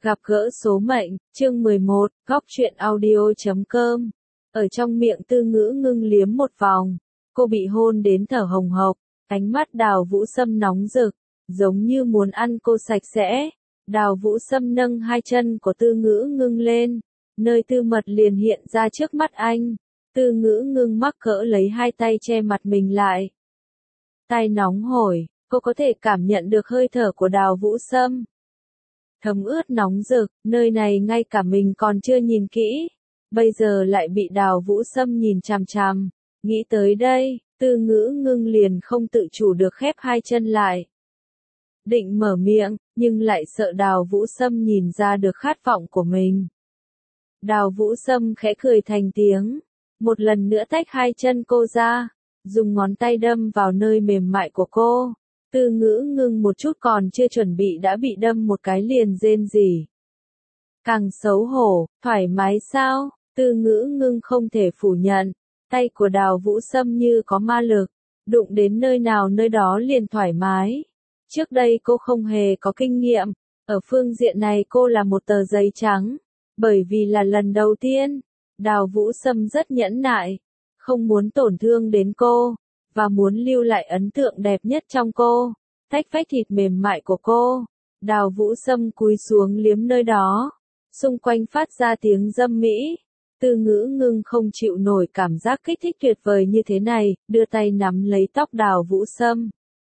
Gặp gỡ số mệnh, chương 11, góc truyện audio.com. Ở trong miệng Tư Ngữ Ngưng liếm một vòng, cô bị hôn đến thở hồng hộc, ánh mắt Đào Vũ Sâm nóng rực, giống như muốn ăn cô sạch sẽ. Đào Vũ Sâm nâng hai chân của Tư Ngữ Ngưng lên, nơi tư mật liền hiện ra trước mắt anh. Tư Ngữ Ngưng mắc cỡ lấy hai tay che mặt mình lại. Tay nóng hổi, cô có thể cảm nhận được hơi thở của Đào Vũ Sâm. Thấm ướt nóng rực, nơi này ngay cả mình còn chưa nhìn kỹ, bây giờ lại bị Đào Vũ Sâm nhìn chằm chằm. Nghĩ tới đây, Tư Ngữ Ngưng liền không tự chủ được khép hai chân lại. Định mở miệng, nhưng lại sợ Đào Vũ Sâm nhìn ra được khát vọng của mình. Đào Vũ Sâm khẽ cười thành tiếng, một lần nữa tách hai chân cô ra, dùng ngón tay đâm vào nơi mềm mại của cô. Tư Ngữ Ngưng một chút còn chưa chuẩn bị đã bị đâm một cái liền rên rỉ. Càng xấu hổ, thoải mái sao? Tư Ngữ Ngưng không thể phủ nhận, tay của Đào Vũ Sâm như có ma lực, đụng đến nơi nào nơi đó liền thoải mái. Trước đây cô không hề có kinh nghiệm, ở phương diện này cô là một tờ giấy trắng, bởi vì là lần đầu tiên. Đào Vũ Sâm rất nhẫn nại, không muốn tổn thương đến cô, và muốn lưu lại ấn tượng đẹp nhất trong cô. Tách vách thịt mềm mại của cô, Đào Vũ Sâm cúi xuống liếm nơi đó, xung quanh phát ra tiếng râm mỹ. Tư Ngữ Ngưng không chịu nổi cảm giác kích thích tuyệt vời như thế này, đưa tay nắm lấy tóc Đào Vũ Sâm,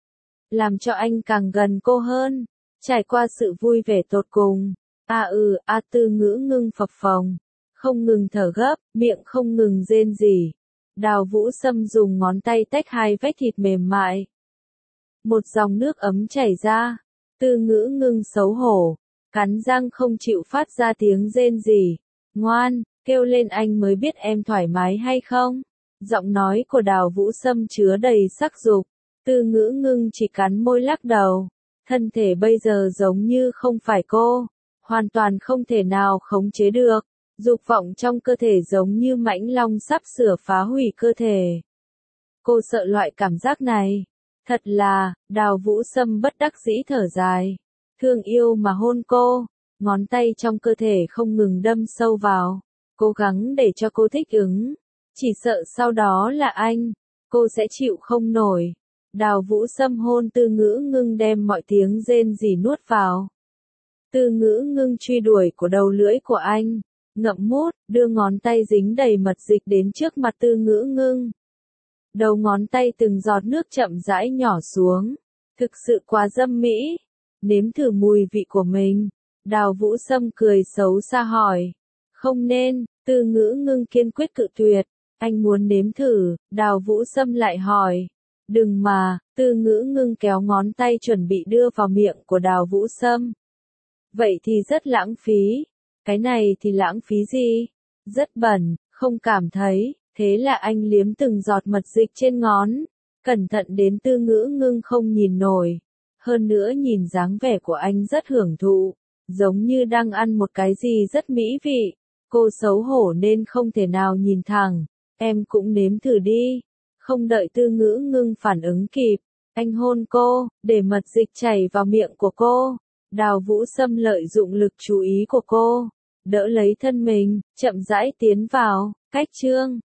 làm cho anh càng gần cô hơn. Trải qua sự vui vẻ tột cùng, Tư Ngữ Ngưng phập phồng, không ngừng thở gấp, miệng không ngừng rên rỉ. Đào Vũ Sâm dùng ngón tay tách hai vách thịt mềm mại. Một dòng nước ấm chảy ra. Tư Ngữ Ngưng xấu hổ, cắn răng không chịu phát ra tiếng rên rỉ. Ngoan, kêu lên anh mới biết em thoải mái hay không. Giọng nói của Đào Vũ Sâm chứa đầy sắc dục. Tư Ngữ Ngưng chỉ cắn môi lắc đầu. Thân thể bây giờ giống như không phải cô, hoàn toàn không thể nào khống chế được. Dục vọng trong cơ thể giống như mãnh long sắp sửa phá hủy cơ thể. Cô sợ loại cảm giác này. Thật là, Đào Vũ Sâm bất đắc dĩ thở dài. Thương yêu mà hôn cô, ngón tay trong cơ thể không ngừng đâm sâu vào, cố gắng để cho cô thích ứng. Chỉ sợ sau đó là anh, cô sẽ chịu không nổi. Đào Vũ Sâm hôn Tư Ngữ Ngưng đem mọi tiếng rên rỉ nuốt vào. Tư Ngữ Ngưng truy đuổi của đầu lưỡi của anh, ngậm mút, đưa ngón tay dính đầy mật dịch đến trước mặt Tư Ngữ Ngưng. Đầu ngón tay từng giọt nước chậm rãi nhỏ xuống, thực sự quá dâm mỹ. Nếm thử mùi vị của mình. Đào Vũ Sâm cười xấu xa hỏi. Không nên. Tư Ngữ Ngưng kiên quyết cự tuyệt. Anh muốn nếm thử. Đào Vũ Sâm lại hỏi. Đừng mà. Tư Ngữ Ngưng kéo ngón tay chuẩn bị đưa vào miệng của Đào Vũ Sâm. Vậy thì rất lãng phí. Cái này thì lãng phí gì? Rất bẩn, không cảm thấy. Thế là anh liếm từng giọt mật dịch trên ngón, cẩn thận đến Tư Ngữ Ngưng không nhìn nổi. Hơn nữa nhìn dáng vẻ của anh rất hưởng thụ, giống như đang ăn một cái gì rất mỹ vị. Cô xấu hổ nên không thể nào nhìn thẳng. Em cũng nếm thử đi. Không đợi Tư Ngữ Ngưng phản ứng kịp, anh hôn cô, để mật dịch chảy vào miệng của cô. Đào Vũ Sâm lợi dụng lực chú ý của cô, đỡ lấy thân mình, chậm rãi tiến vào. Cách chương